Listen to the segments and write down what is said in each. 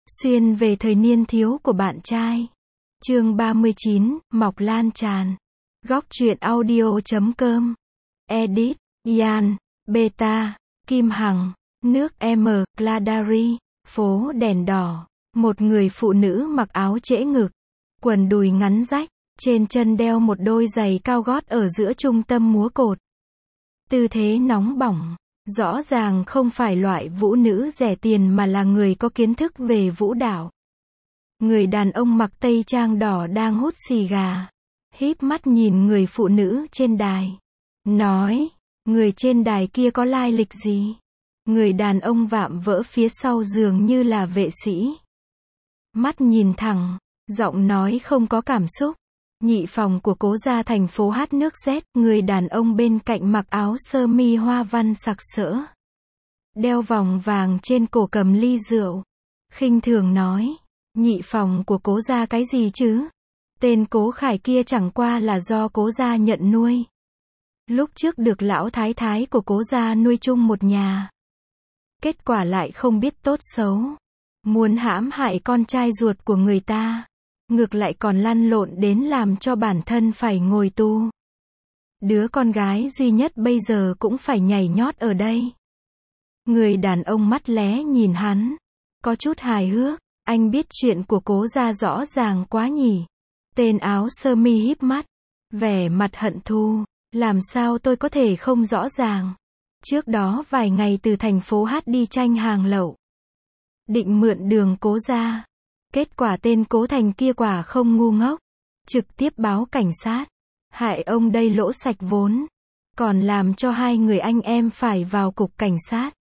Xuyên về thời niên thiếu của bạn trai. Chương 39, Mọc lan tràn. Góc truyện audio.com. Edit, Yan, Beta, Kim Hằng, nước M, Cladari, phố đèn đỏ. Một người phụ nữ mặc áo trễ ngực, quần đùi ngắn rách, trên chân đeo một đôi giày cao gót ở giữa trung tâm múa cột. Tư thế nóng bỏng, rõ ràng không phải loại vũ nữ rẻ tiền mà là người có kiến thức về vũ đạo. Người đàn ông mặc tây trang đỏ đang hút xì gà, híp mắt nhìn người phụ nữ trên đài. Nói, người trên đài kia có lai lịch gì? Người đàn ông vạm vỡ phía sau dường như là vệ sĩ. Mắt nhìn thẳng, giọng nói không có cảm xúc. Nhị phòng của Cố gia thành phố Hát nước Z, người đàn ông bên cạnh mặc áo sơ mi hoa văn sặc sỡ, đeo vòng vàng trên cổ, cầm ly rượu, khinh thường nói, nhị phòng của Cố gia cái gì chứ? Tên Cố Khải kia chẳng qua là do Cố gia nhận nuôi. Lúc trước được lão thái thái của Cố gia nuôi chung một nhà. Kết quả lại không biết tốt xấu, muốn hãm hại con trai ruột của người ta. Ngược lại còn lăn lộn đến làm cho bản thân phải ngồi tù. Đứa con gái duy nhất bây giờ cũng phải nhảy nhót ở đây. Người đàn ông mắt lé nhìn hắn, có chút hài hước, anh biết chuyện của Cố gia rõ ràng quá nhỉ. Tên áo sơ mi híp mắt, vẻ mặt hận thù, làm sao tôi có thể không rõ ràng. Trước đó vài ngày từ thành phố Hát đi tranh hàng lậu, định mượn đường Cố gia. Kết quả tên Cố Thành kia quả không ngu ngốc, trực tiếp báo cảnh sát, hại ông đây lỗ sạch vốn, còn làm cho hai người anh em phải vào cục cảnh sát.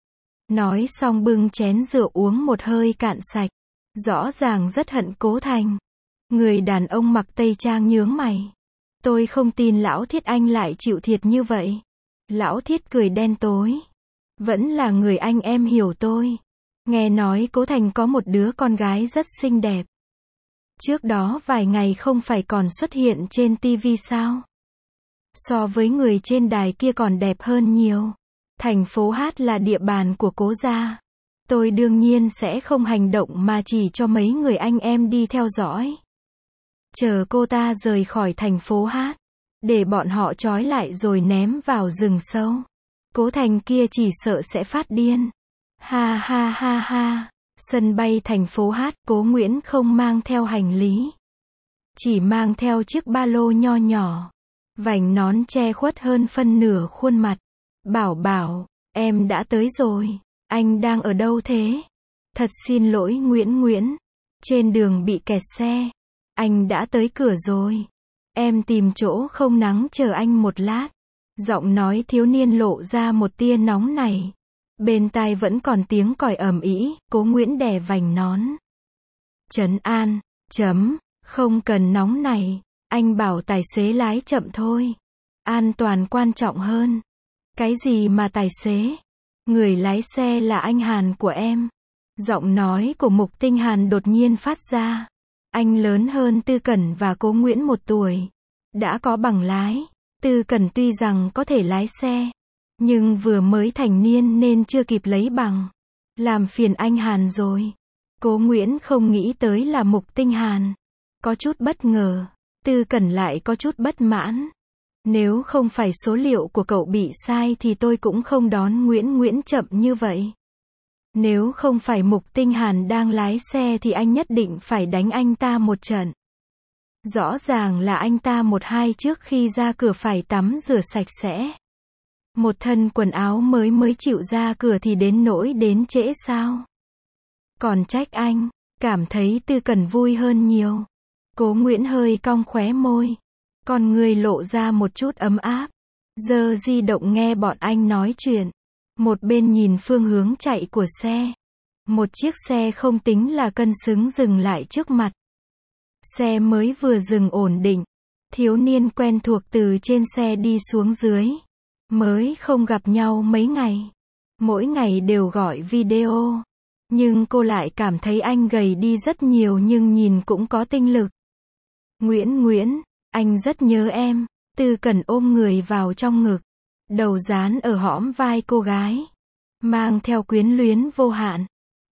Nói xong bưng chén rượu uống một hơi cạn sạch, rõ ràng rất hận Cố Thành. Người đàn ông mặc tây trang nhướng mày. Tôi không tin lão Thiết anh lại chịu thiệt như vậy. Lão Thiết cười đen tối. Vẫn là người anh em hiểu tôi. Nghe nói Cố Thành có một đứa con gái rất xinh đẹp. Trước đó vài ngày không phải còn xuất hiện trên TV sao? So với người trên đài kia còn đẹp hơn nhiều. Thành phố Hát là địa bàn của Cố gia. Tôi đương nhiên sẽ không hành động mà chỉ cho mấy người anh em đi theo dõi. Chờ cô ta rời khỏi thành phố Hát, để bọn họ trói lại rồi ném vào rừng sâu. Cố Thành kia chỉ sợ sẽ phát điên. Ha ha ha ha. Sân bay thành phố Hát, Cố Nguyễn không mang theo hành lý. Chỉ mang theo chiếc ba lô nho nhỏ. Vành nón che khuất hơn phân nửa khuôn mặt. Bảo bảo, em đã tới rồi. Anh đang ở đâu thế? Thật xin lỗi Nguyễn. Trên đường bị kẹt xe. Anh đã tới cửa rồi. Em tìm chỗ không nắng chờ anh một lát. Giọng nói thiếu niên lộ ra một tia nóng này. Bên tai vẫn còn tiếng còi ầm ĩ. Cố Nguyễn đè vành nón. Trấn an, không cần nóng này. Anh bảo tài xế lái chậm thôi. An toàn quan trọng hơn. Cái gì mà tài xế? Người lái xe là anh Hàn của em. Giọng nói của Mục Tinh Hàn đột nhiên phát ra. Anh lớn hơn Tư Cẩn và Cố Nguyễn 1 tuổi. Đã có bằng lái. Tư Cẩn tuy rằng có thể lái xe, nhưng vừa mới thành niên nên chưa kịp lấy bằng. Làm phiền anh Hàn rồi. Cố Nguyễn không nghĩ tới là Mục Tinh Hàn. Có chút bất ngờ. Tư Cẩn lại có chút bất mãn. Nếu không phải số liệu của cậu bị sai thì tôi cũng không đón Nguyễn chậm như vậy. Nếu không phải Mục Tinh Hàn đang lái xe thì anh nhất định phải đánh anh ta một trận. Rõ ràng là anh ta 1-2 trước khi ra cửa phải tắm rửa sạch sẽ. Một thân quần áo mới chịu ra cửa thì đến nỗi đến trễ sao? Còn trách anh, cảm thấy Tư Cẩn vui hơn nhiều. Cố Nguyễn hơi cong khóe môi. Con người lộ ra một chút ấm áp. Giơ di động nghe bọn anh nói chuyện. Một bên nhìn phương hướng chạy của xe. Một chiếc xe không tính là cân xứng dừng lại trước mặt. Xe mới vừa dừng ổn định. Thiếu niên quen thuộc từ trên xe đi xuống dưới. Mới không gặp nhau mấy ngày. Mỗi ngày đều gọi video. Nhưng cô lại cảm thấy anh gầy đi rất nhiều nhưng nhìn cũng có tinh lực. Nguyễn, anh rất nhớ em. Tư Cẩn ôm người vào trong ngực. Đầu dán ở hõm vai cô gái. Mang theo quyến luyến vô hạn.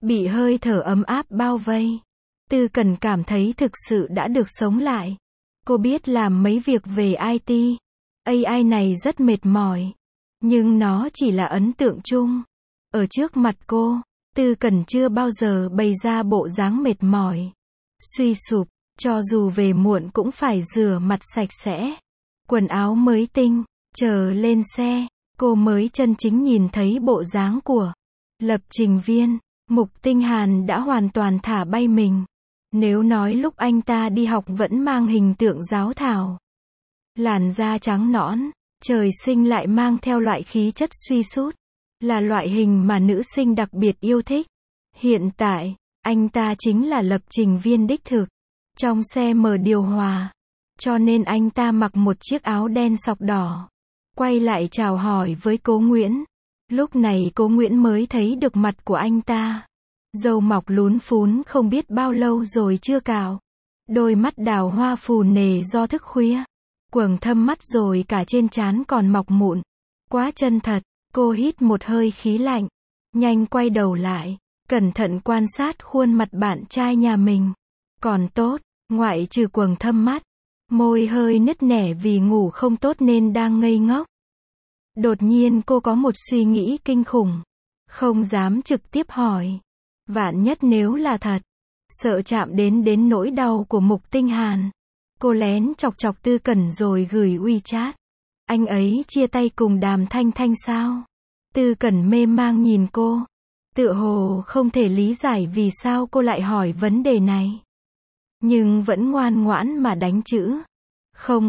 bị hơi thở ấm áp bao vây. Tư Cẩn cảm thấy thực sự đã được sống lại. Cô biết làm mấy việc về IT, AI này rất mệt mỏi. Nhưng nó chỉ là ấn tượng chung. Ở trước mặt cô, Tư Cẩn chưa bao giờ bày ra bộ dáng mệt mỏi, suy sụp, cho dù về muộn cũng phải rửa mặt sạch sẽ, quần áo mới tinh, chờ lên xe, cô mới chân chính nhìn thấy bộ dáng của lập trình viên. Mục Tinh Hàn đã hoàn toàn thả bay mình. Nếu nói lúc anh ta đi học vẫn mang hình tượng giáo thảo, làn da trắng nõn, trời sinh lại mang theo loại khí chất suy sút, là loại hình mà nữ sinh đặc biệt yêu thích. Hiện tại, anh ta chính là lập trình viên đích thực. Trong xe mở điều hòa, cho nên anh ta mặc một chiếc áo đen sọc đỏ, quay lại chào hỏi với Cố Nguyễn. Lúc này Cố Nguyễn mới thấy được mặt của anh ta. Râu mọc lún phún không biết bao lâu rồi chưa cạo. Đôi mắt đào hoa phù nề do thức khuya. Quầng thâm mắt rồi cả trên trán còn mọc mụn. Quá chân thật, cô hít một hơi khí lạnh. Nhanh quay đầu lại, cẩn thận quan sát khuôn mặt bạn trai nhà mình. Còn tốt, ngoại trừ quầng thâm mắt. Môi hơi nứt nẻ vì ngủ không tốt nên đang ngây ngốc. Đột nhiên cô có một suy nghĩ kinh khủng. Không dám trực tiếp hỏi. Vạn nhất nếu là thật. Sợ chạm đến nỗi đau của Mục Tinh Hàn. Cô lén chọc chọc Tư Cẩn rồi gửi WeChat. Anh ấy chia tay cùng Đàm Thanh Thanh sao? Tư Cẩn mê mang nhìn cô. Tựa hồ không thể lý giải vì sao cô lại hỏi vấn đề này. Nhưng vẫn ngoan ngoãn mà đánh chữ. Không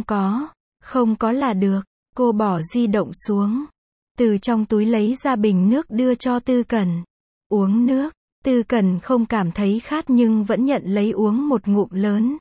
có là được. Cô bỏ di động xuống. Từ trong túi lấy ra bình nước đưa cho Tư Cẩn. Uống nước. Tư Cẩn không cảm thấy khát nhưng vẫn nhận lấy uống một ngụm lớn.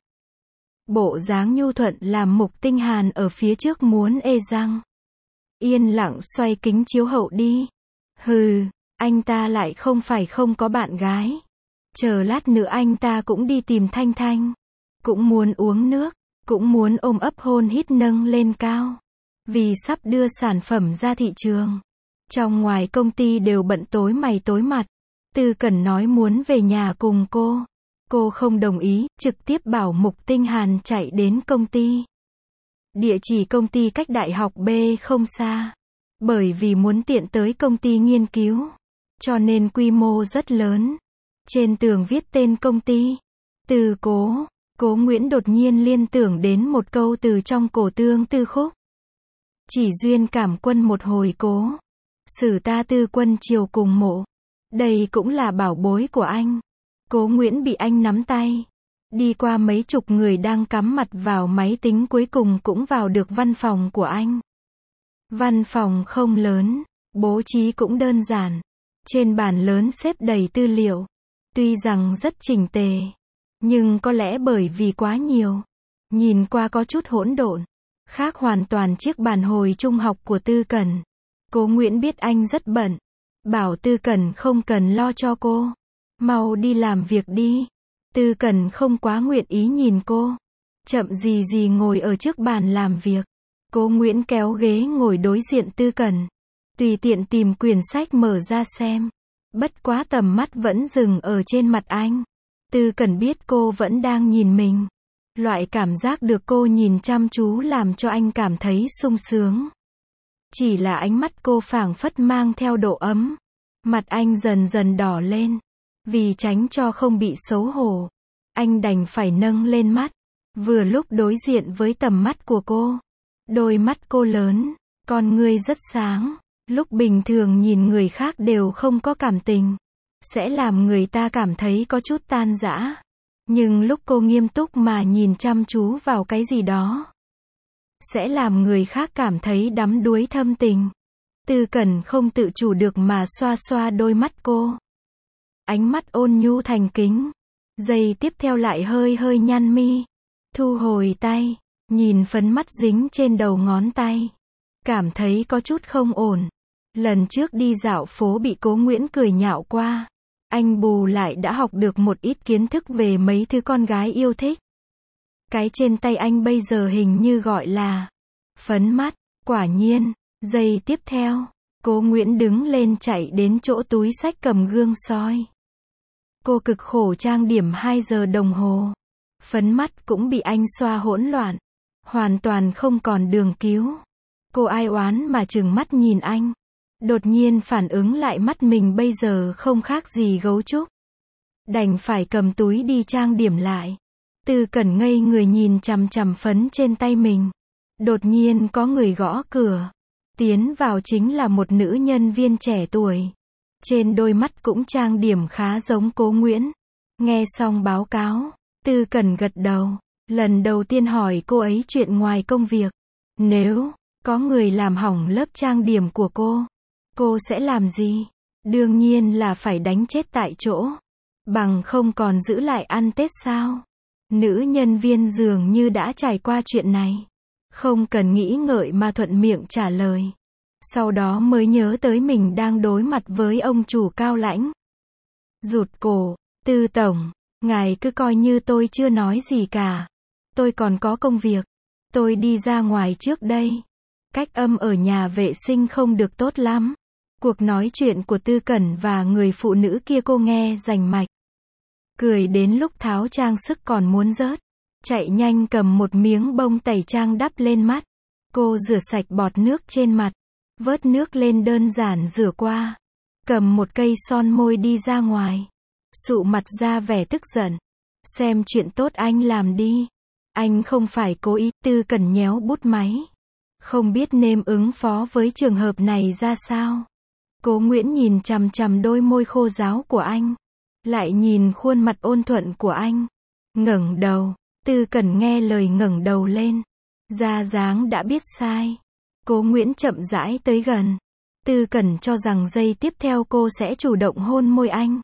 Bộ dáng nhu thuận làm Mục Tinh Hàn ở phía trước muốn ê răng. Yên lặng xoay kính chiếu hậu đi. Hừ, anh ta lại không phải không có bạn gái. Chờ lát nữa anh ta cũng đi tìm Thanh Thanh. Cũng muốn uống nước, cũng muốn ôm ấp hôn hít nâng lên cao. Vì sắp đưa sản phẩm ra thị trường. Trong ngoài công ty đều bận tối mày tối mặt. Tư Cẩn nói muốn về nhà cùng cô. Cô không đồng ý, trực tiếp bảo Mục Tinh Hàn chạy đến công ty. Địa chỉ công ty cách đại học B không xa. Bởi vì muốn tiện tới công ty nghiên cứu, cho nên quy mô rất lớn. Trên tường viết tên công ty. Từ Cố Nguyễn đột nhiên liên tưởng đến một câu từ trong Cổ Tương Tư Khúc. Chỉ duyên cảm quân một hồi cố. Sử ta tư quân chiều cùng mộ. Đây cũng là bảo bối của anh. Cố Nguyễn bị anh nắm tay. Đi qua mấy chục người đang cắm mặt vào máy tính cuối cùng cũng vào được văn phòng của anh. Văn phòng không lớn, bố trí cũng đơn giản. Trên bàn lớn xếp đầy tư liệu. Tuy rằng rất chỉnh tề, nhưng có lẽ bởi vì quá nhiều, nhìn qua có chút hỗn độn. Khác hoàn toàn chiếc bàn hồi trung học của Tư Cẩn. Cố Nguyễn biết anh rất bận. Bảo Tư Cẩn không cần lo cho cô. Mau đi làm việc đi. Tư Cẩn không quá nguyện ý nhìn cô. Chậm gì ngồi ở trước bàn làm việc. Cố Nguyễn kéo ghế ngồi đối diện Tư Cẩn. Tùy tiện tìm quyển sách mở ra xem. Bất quá tầm mắt vẫn dừng ở trên mặt anh. Tư Cẩn biết cô vẫn đang nhìn mình. Loại cảm giác được cô nhìn chăm chú làm cho anh cảm thấy sung sướng. Chỉ là ánh mắt cô phảng phất mang theo độ ấm. Mặt anh dần dần đỏ lên. Vì tránh cho không bị xấu hổ, anh đành phải nâng lên mắt. Vừa lúc đối diện với tầm mắt của cô. Đôi mắt cô lớn, con ngươi rất sáng. Lúc bình thường nhìn người khác đều không có cảm tình, sẽ làm người ta cảm thấy có chút tan rã. Nhưng lúc cô nghiêm túc mà nhìn chăm chú vào cái gì đó, sẽ làm người khác cảm thấy đắm đuối thâm tình. Tư Cẩn không tự chủ được mà xoa xoa đôi mắt cô. Ánh mắt ôn nhu thành kính. Giây tiếp theo lại hơi nhăn mi. Thu hồi tay, nhìn phấn mắt dính trên đầu ngón tay. Cảm thấy có chút không ổn. Lần trước đi dạo phố bị Cố Nguyễn cười nhạo qua. Anh bù lại đã học được một ít kiến thức về mấy thứ con gái yêu thích. Cái trên tay anh bây giờ hình như gọi là phấn mắt. Quả nhiên, giây tiếp theo, Cố Nguyễn đứng lên chạy đến chỗ túi xách cầm gương soi. Cô cực khổ trang điểm 2 giờ đồng hồ. Phấn mắt cũng bị anh xoa hỗn loạn. Hoàn toàn không còn đường cứu. Cô ai oán mà trừng mắt nhìn anh. Đột nhiên phản ứng lại mắt mình bây giờ không khác gì gấu trúc. Đành phải cầm túi đi trang điểm lại. Tư Cẩn ngây người nhìn chằm chằm phấn trên tay mình. Đột nhiên có người gõ cửa. Tiến vào chính là một nữ nhân viên trẻ tuổi. Trên đôi mắt cũng trang điểm khá giống Cố Nguyễn. Nghe xong báo cáo, Tư Cẩn gật đầu. Lần đầu tiên hỏi cô ấy chuyện ngoài công việc. Nếu có người làm hỏng lớp trang điểm của cô sẽ làm gì? Đương nhiên là phải đánh chết tại chỗ. Bằng không còn giữ lại ăn Tết sao? Nữ nhân viên dường như đã trải qua chuyện này. Không cần nghĩ ngợi mà thuận miệng trả lời. Sau đó mới nhớ tới mình đang đối mặt với ông chủ cao lãnh. Rụt cổ, Tư tổng, ngài cứ coi như tôi chưa nói gì cả. Tôi còn có công việc. Tôi đi ra ngoài trước đây. Cách âm ở nhà vệ sinh không được tốt lắm. Cuộc nói chuyện của Tư Cẩn và người phụ nữ kia cô nghe rành mạch. Cười đến lúc tháo trang sức còn muốn rớt. Chạy nhanh cầm một miếng bông tẩy trang đắp lên mắt. Cô rửa sạch bọt nước trên mặt. Vớt nước lên đơn giản rửa qua. Cầm một cây son môi đi ra ngoài. Sụ mặt ra vẻ tức giận. Xem chuyện tốt anh làm đi. Anh không phải cố ý. Tư Cẩn nhéo bút máy. Không biết nên ứng phó với trường hợp này ra sao. Cố Nguyễn nhìn chằm chằm đôi môi khô ráo của anh. Lại nhìn khuôn mặt ôn thuận của anh. Ngẩng đầu. Tư Cẩn nghe lời ngẩng đầu lên. Ra dáng đã biết sai. Cố Nguyễn chậm rãi tới gần. Tư Cẩn cho rằng giây tiếp theo cô sẽ chủ động hôn môi anh.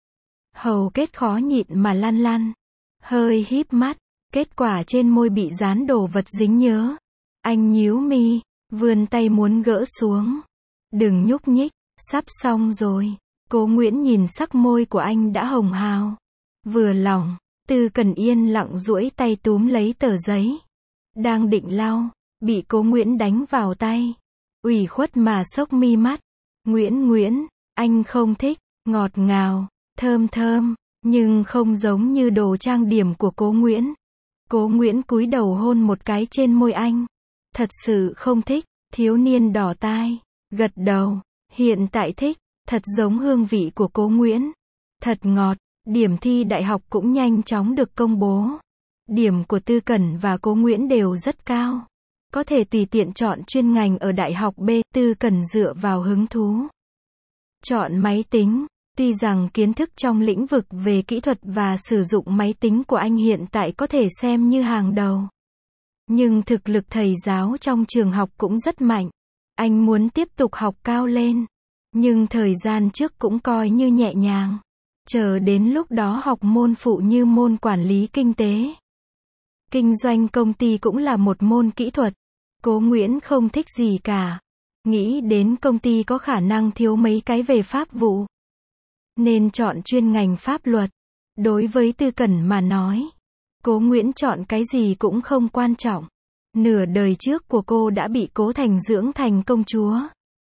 Hầu kết khó nhịn mà lăn lăn. Hơi híp mắt. Kết quả trên môi bị dán đồ vật dính nhớ. Anh nhíu mi. Vươn tay muốn gỡ xuống. Đừng nhúc nhích. Sắp xong rồi. Cố Nguyễn nhìn sắc môi của anh đã hồng hào. Vừa lòng. Tư Cẩn yên lặng duỗi tay túm lấy tờ giấy. Đang định lau. Bị Cố Nguyễn đánh vào tay. Ủy khuất mà xốc mi mắt. Nguyễn, anh không thích. Ngọt ngào. Thơm thơm. Nhưng không giống như đồ trang điểm của Cố Nguyễn. Cố Nguyễn cúi đầu hôn một cái trên môi anh. Thật sự không thích. Thiếu niên đỏ tai. Gật đầu. Hiện tại thích. Thật giống hương vị của Cố Nguyễn. Thật ngọt. Điểm thi đại học cũng nhanh chóng được công bố. Điểm của Tư Cẩn và Cố Nguyễn đều rất cao. Có thể tùy tiện chọn chuyên ngành ở đại học B. Tư Cẩn dựa vào hứng thú. Chọn máy tính. Tuy rằng kiến thức trong lĩnh vực về kỹ thuật và sử dụng máy tính của anh hiện tại có thể xem như hàng đầu. Nhưng thực lực thầy giáo trong trường học cũng rất mạnh. Anh muốn tiếp tục học cao lên. Nhưng thời gian trước cũng coi như nhẹ nhàng. Chờ đến lúc đó học môn phụ như môn quản lý kinh tế. Kinh doanh công ty cũng là một môn kỹ thuật. Cố Nguyễn không thích gì cả. Nghĩ đến công ty có khả năng thiếu mấy cái về pháp vụ. Nên chọn chuyên ngành pháp luật. Đối với Tư Cẩn mà nói, Cố Nguyễn chọn cái gì cũng không quan trọng. Nửa đời trước của cô đã bị Cố Thành dưỡng thành công chúa.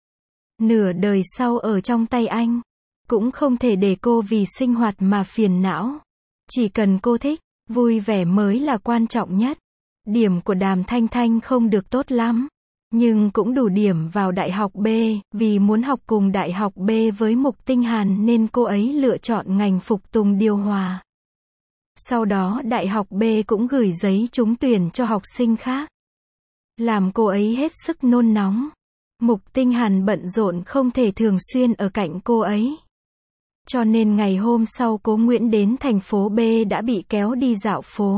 Nửa đời sau ở trong tay anh. Cũng không thể để cô vì sinh hoạt mà phiền não. Chỉ cần cô thích, vui vẻ mới là quan trọng nhất. Điểm của Đàm Thanh Thanh không được tốt lắm. Nhưng cũng đủ điểm vào đại học B, vì muốn học cùng đại học B với Mục Tinh Hàn nên cô ấy lựa chọn ngành phục tùng điều hòa. Sau đó đại học B cũng gửi giấy trúng tuyển cho học sinh khác. Làm cô ấy hết sức nôn nóng. Mục Tinh Hàn bận rộn không thể thường xuyên ở cạnh cô ấy. Cho nên ngày hôm sau Cố Nguyễn đến thành phố B đã bị kéo đi dạo phố.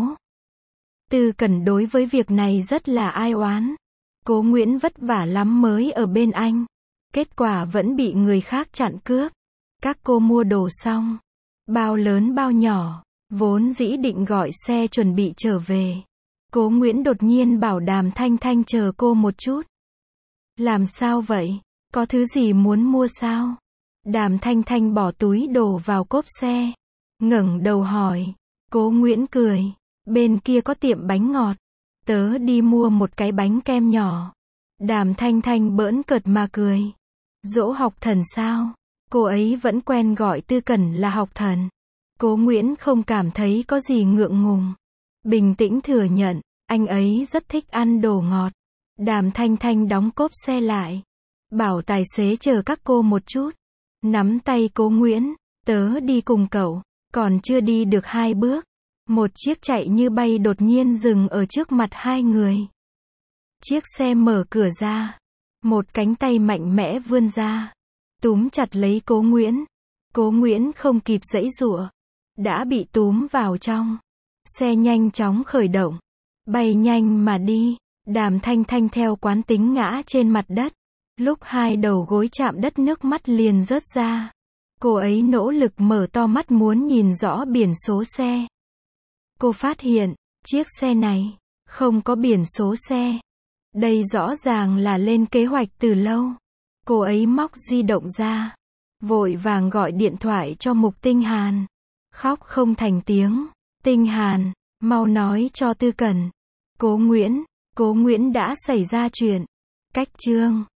Tư Cẩn đối với việc này rất là ai oán. Cố Nguyễn vất vả lắm mới ở bên anh. Kết quả vẫn bị người khác chặn cướp. Các cô mua đồ xong. Bao lớn bao nhỏ. Vốn dĩ định gọi xe chuẩn bị trở về. Cố Nguyễn đột nhiên bảo Đàm Thanh Thanh chờ cô một chút. Làm sao vậy? Có thứ gì muốn mua sao? Đàm Thanh Thanh bỏ túi đồ vào cốp xe. Ngẩng đầu hỏi. Cố Nguyễn cười. Bên kia có tiệm bánh ngọt. Tớ đi mua một cái bánh kem nhỏ. Đàm Thanh Thanh bỡn cợt mà cười. Dỗ học thần sao? Cô ấy vẫn quen gọi Tư Cẩn là học thần. Cố Nguyễn không cảm thấy có gì ngượng ngùng. Bình tĩnh thừa nhận, anh ấy rất thích ăn đồ ngọt. Đàm Thanh Thanh đóng cốp xe lại. Bảo tài xế chờ các cô một chút. Nắm tay Cố Nguyễn, tớ đi cùng cậu. Còn chưa đi được 2 bước. Một chiếc chạy như bay đột nhiên dừng ở trước mặt hai người. Chiếc xe mở cửa ra. Một cánh tay mạnh mẽ vươn ra. Túm chặt lấy Cố Nguyễn. Cố Nguyễn không kịp giãy giụa. Đã bị túm vào trong. Xe nhanh chóng khởi động. Bay nhanh mà đi. Đàm Thanh Thanh theo quán tính ngã trên mặt đất. Lúc hai đầu gối chạm đất nước mắt liền rớt ra. Cô ấy nỗ lực mở to mắt muốn nhìn rõ biển số xe. Cô phát hiện, chiếc xe này, không có biển số xe. Đây rõ ràng là lên kế hoạch từ lâu. Cô ấy móc di động ra. Vội vàng gọi điện thoại cho Mục Tinh Hàn. Khóc không thành tiếng. Tinh Hàn, mau nói cho Tư Cẩn. Cố Nguyễn đã xảy ra chuyện. Cách chương